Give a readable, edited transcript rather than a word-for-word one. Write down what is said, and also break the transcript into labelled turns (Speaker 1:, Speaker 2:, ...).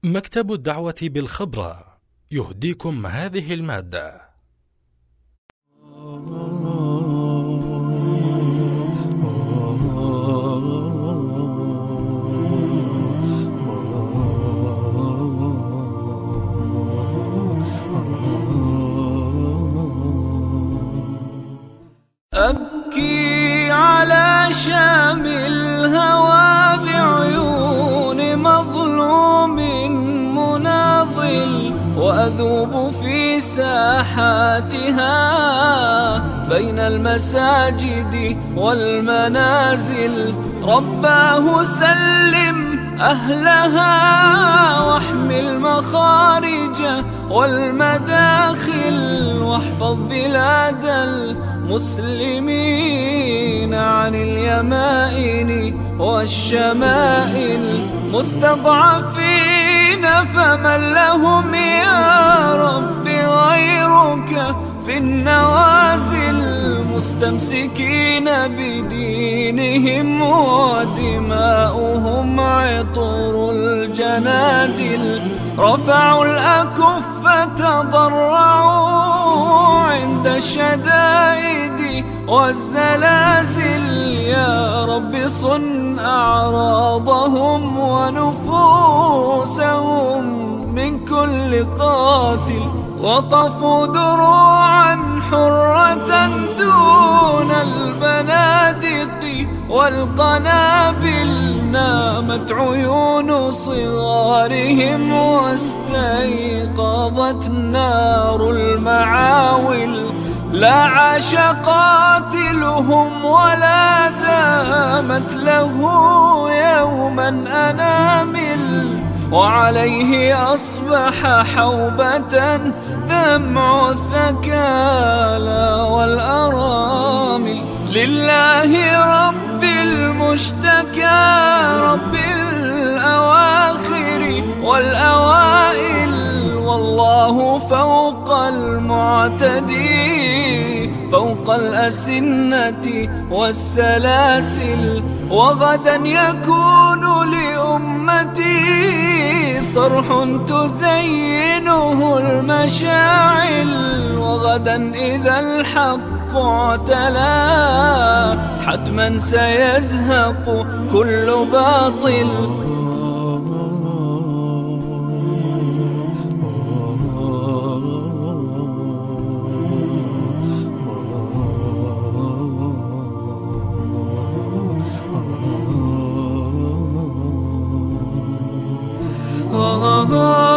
Speaker 1: مكتب الدعوة بالخبرة يهديكم هذه المادة.
Speaker 2: أبكي على شام الهوى بعيون مظلوم مناضل، وأذوب في ساحاتها بين المساجد والمنازل. رباه سلم أهلها واحمي المخارج والمداخل، واحفظ بلاد المسلمين عن اليمائن والشمائل. مستضعفين فمن لهم يا رب غيرك في النوازل، مستمسكين بدينهم ودماؤهم عطر الجنادل. رفعوا الأكف تضرعوا عند الشدائد والزلازل. يا رب صن أعراضهم ونفوسهم من كل قاتل. وقفوا دروعا حرة دون البنادق والقنابل. نامت عيون صغارهم واستيقظت نار المعاول. لا عاش قاتلهم ولا دامت له يوما أنامل، وعليه أصبح حوبة دمع الثكالى والأرامل. لله رب المشتكى رب الأواخر والأوائل، والله فوق المعتدي فوق الأسنة والسلاسل. وغدا يكون لأمتي صرح تزينه المشاعل. وغدا إذا الحق اعتلى حتما سيزهق كل باطل. Oh